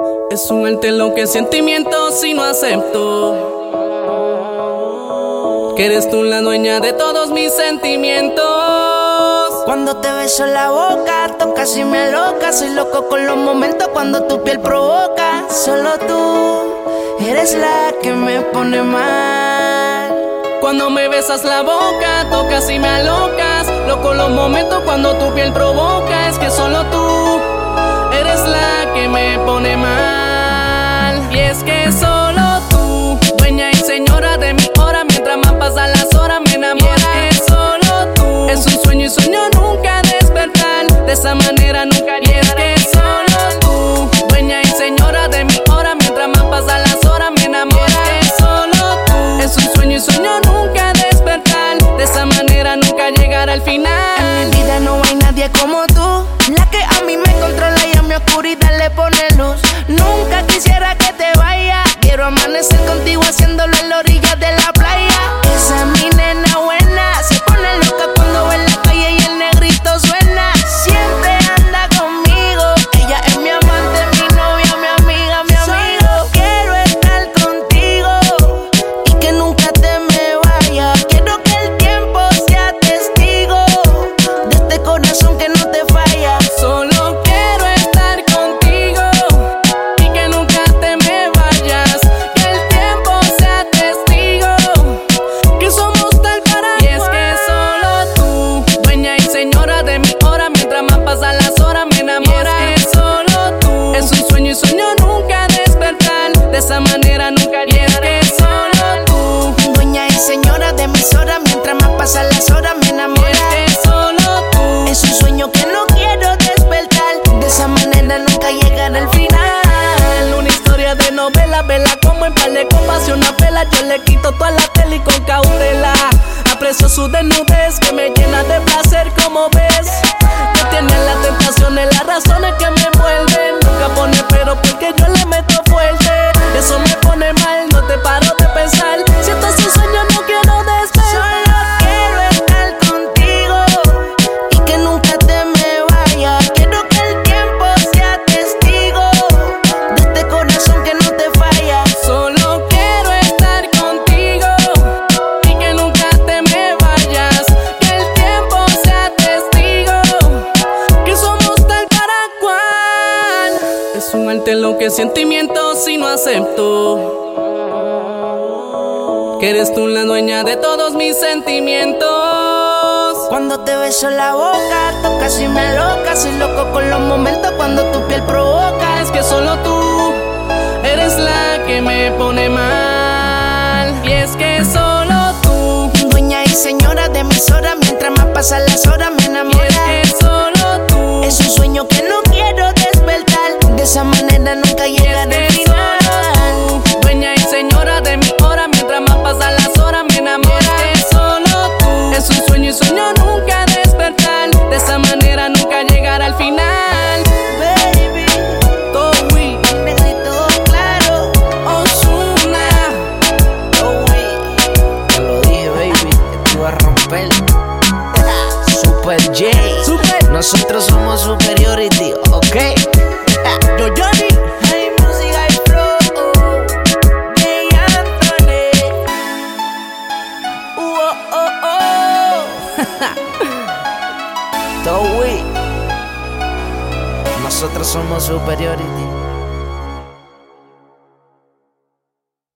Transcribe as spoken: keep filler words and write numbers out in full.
Es un arte lo que sentimientos si no acepto que eres tú la dueña de todos mis sentimientos. Cuando te beso la boca, tocas y me aloca. Soy loco con los momentos cuando tu piel provoca. Solo tú eres la que me pone mal. Cuando me besas la boca, tocas y me alocas. Loco los momentos cuando tu piel provoca. Es que solo tú eres la que me pone mal. Y es que solo tú, dueña y señora de mi hora. Mientras más pasan las horas me enamora. Y es que solo tú, es un sueño y sueño nunca despertar. De esa manera nunca llegar. Y es que solo tú, dueña y señora de mi hora. Mientras más pasan las horas me enamora. Y es que solo tú, es un sueño y sueño nunca despertar. De esa manera nunca llegar al final. En mi vida no hay nadie como tú, la que a mí me controla y a mi oscuridad le pone luz. Nunca quisiera que te vaya. Quiero amanecer contigo haciéndolo en la orilla de la playa. Esa es mi nena buena, se pone loca cuando ve en la calle y el negrito suena. Siempre anda conmigo, ella es mi amante, mi novia, mi amiga, mi amigo. Solo quiero estar contigo y que nunca te me vayas. Quiero que el tiempo sea testigo de este corazón que no te falla. Solo quiero estar contigo y que nunca te me vayas. Que el tiempo sea testigo que somos tal para cual. Y es que solo tú, dueña y señora de mi hora. Mientras más pasan las horas me enamora. Y es que solo tú, es un sueño y sueño nunca despertar. De esa manera nunca llegar. Y es que solo tú, Dueña y señora de mis horas, mientras más pasan las horas me y enamora. es que solo tú, Es un sueño que no quiero despertar. De esa manera nunca llegar al final. una historia de novela, vela como en par de copas y una pela. Yo le quito toda la tela y con cautela aprecio su desnudez que me llena de placer, como ves. Que tiene las tentaciones, las razones que me envuelven. Nunca pone pero porque yo le meto fuerte. Eso me pone mal, no te paro de pensar. Si esto es un sueño no quiero despertar. Solo quiero estar contigo y que nunca te me vayas. Quiero que el tiempo sea testigo de este corazón que no te falla. Solo quiero estar contigo y que nunca te me vayas. Que el tiempo sea testigo que somos tal para cual. Es un arte lo que sentimientos si no acepto que eres tú la dueña de todos mis sentimientos. Cuando te beso la boca, tocas y me aloca. Soy loco con los momentos cuando tu piel provoca. Es que solo tú eres la que me pone mal. Y es que solo tú, Dueña y señora de mis horas, mientras más pasan las horas me y enamora. es que solo tú, Es un sueño que no quiero despertar. De esa manera nunca llegar al que final. solo tú, dueña y señora de mi hora. Mientras más pasan las horas me enamora. Y es que solo tú, es un sueño y sueño nunca despertar. De esa manera nunca llegar al final. Baby, Towi, negrito claro. Ozuna, Oh, wey. Te lo dije, baby, que te iba a romper. Super J. Super. Nosotros somos Superiority, ¿ok? Yo Johnny. Hay música y flow. Jay Anthony. Uh, oh, oh, oh. Towi. Nosotros somos Superiority.